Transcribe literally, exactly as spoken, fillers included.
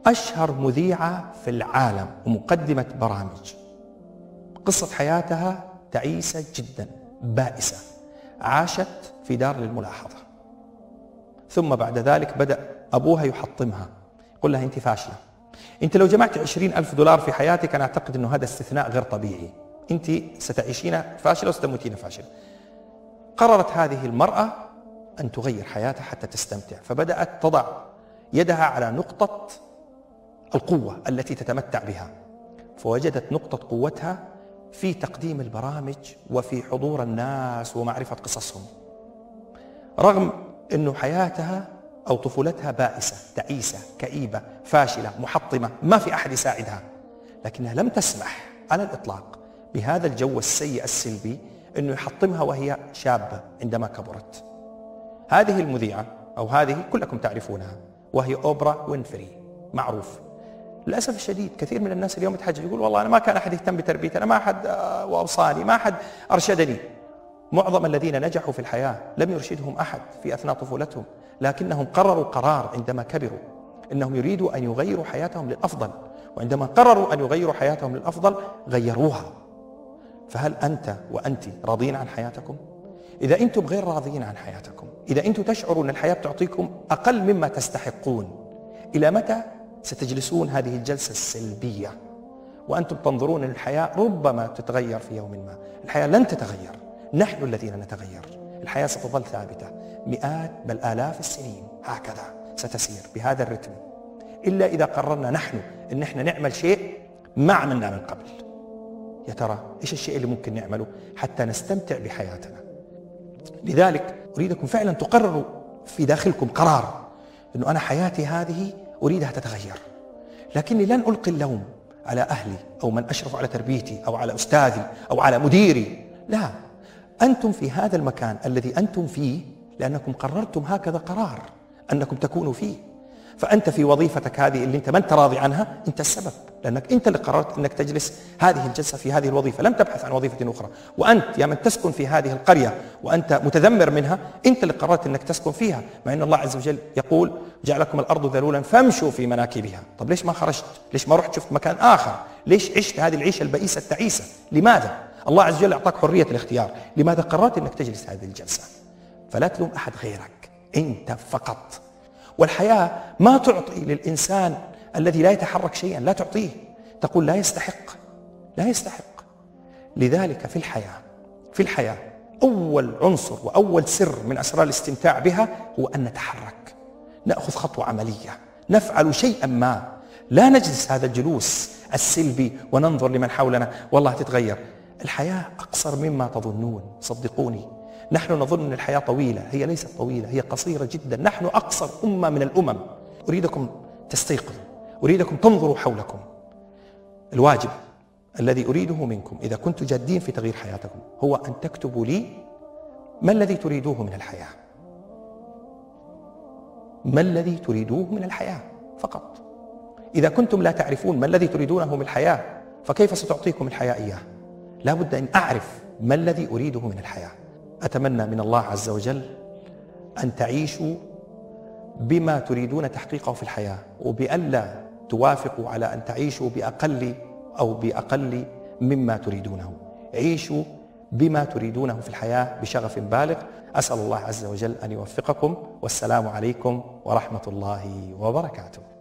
أشهر مذيعة في العالم ومقدمة برامج. قصة حياتها تعيسة جدا، بائسة، عاشت في دار للملاحظة، ثم بعد ذلك بدأ أبوها يحطمها، يقول لها أنت فاشلة، أنت لو جمعت عشرين ألف دولار في حياتك أنا أعتقد أنه هذا استثناء غير طبيعي، أنت ستعيشين فاشلة وستموتين فاشلة. قررت هذه المرأة أن تغير حياتها حتى تستمتع، فبدأت تضع يدها على نقطة القوة التي تتمتع بها، فوجدت نقطة قوتها في تقديم البرامج وفي حضور الناس ومعرفة قصصهم، رغم أنه حياتها أو طفولتها بائسة، تعيسة، كئيبة، فاشلة، محطمة، ما في أحد يساعدها، لكنها لم تسمح على الإطلاق بهذا الجو السيء السلبي أنه يحطمها وهي شابة عندما كبرت. هذه المذيعة أو هذه كلكم تعرفونها، وهي أوبرا وينفري، معروف. للأسف الشديد كثير من الناس اليوم يتحجج يقول والله أنا ما كان أحد يهتم بتربيتي، أنا ما أحد وأوصاني، ما أحد أرشدني. معظم الذين نجحوا في الحياة لم يرشدهم أحد في أثناء طفولتهم، لكنهم قرروا قرار عندما كبروا إنهم يريدوا أن يغيروا حياتهم للأفضل، وعندما قرروا أن يغيروا حياتهم للأفضل غيروها. فهل أنت وأنت راضين عن حياتكم؟ إذا أنتم غير راضين عن حياتكم، إذا أنتم تشعروا أن الحياة تعطيكم أقل مما تستحقون، إلى متى ستجلسون هذه الجلسة السلبية وأنتم تنظرون أن الحياة ربما تتغير في يوم ما؟ الحياة لن تتغير، نحن الذين نتغير. الحياة ستظل ثابتة مئات بل آلاف السنين، هكذا ستسير بهذا الرتم، إلا إذا قررنا نحن أن احنا نعمل شيء ما عملنا من قبل. يا ترى إيش الشيء اللي ممكن نعمله حتى نستمتع بحياتنا؟ لذلك أريدكم فعلا تقرروا في داخلكم قرار أنه أنا حياتي هذه أريدها تتغير، لكني لن ألقي اللوم على أهلي أو من أشرف على تربيتي أو على أستاذي أو على مديري، لا، أنتم في هذا المكان الذي أنتم فيه لأنكم قررتم هكذا قرار أنكم تكونوا فيه. فأنت في وظيفتك هذه اللي أنت ما أنت راضي عنها، أنت السبب، لأنك أنت اللي قررت أنك تجلس هذه الجلسة في هذه الوظيفة، لم تبحث عن وظيفة أخرى. وأنت يا من تسكن في هذه القرية وأنت متذمر منها، أنت اللي قررت أنك تسكن فيها، مع أن الله عز وجل يقول جعلكم الأرض ذلولا فامشوا في مناكبها. طب ليش ما خرجت؟ ليش ما رحت شفت مكان آخر؟ ليش عشت هذه العيشة البئيسة التعيسة؟ لماذا؟ الله عز وجل أعطاك حرية الاختيار، لماذا قررت أنك تجلس هذه الجلسة؟ فلا تلوم أحد غيرك، أنت فقط. والحياة ما تعطي للإنسان الذي لا يتحرك شيئا، لا تعطيه، تقول لا يستحق، لا يستحق. لذلك في الحياة في الحياة أول عنصر وأول سر من أسرار الاستمتاع بها هو أن نتحرك، نأخذ خطوة عملية، نفعل شيئا ما، لا نجلس هذا الجلوس السلبي وننظر لمن حولنا والله تتغير. الحياة أقصر مما تظنون، صدقوني. نحن نظن أن الحياة طويلة، هي ليست طويلة، هي قصيرة جدا. نحن أقصر أمة من الأمم. أريدكم تستيقظوا، أريدكم تنظروا حولكم. الواجب الذي أريده منكم إذا كنتم جادين في تغيير حياتكم هو أن تكتبوا لي ما الذي تريدوه من الحياة، ما الذي تريدوه من الحياة فقط. إذا كنتم لا تعرفون ما الذي تريدونه من الحياة فكيف ستعطيكم الحياة إياه؟ لا بد أن أعرف ما الذي أريده من الحياة. أتمنى من الله عز وجل أن تعيشوا بما تريدون تحقيقه في الحياة، وبألا توافقوا على أن تعيشوا بأقل أو بأقل مما تريدونه. عيشوا بما تريدونه في الحياة بشغف بالغ. أسأل الله عز وجل أن يوفقكم، والسلام عليكم ورحمة الله وبركاته.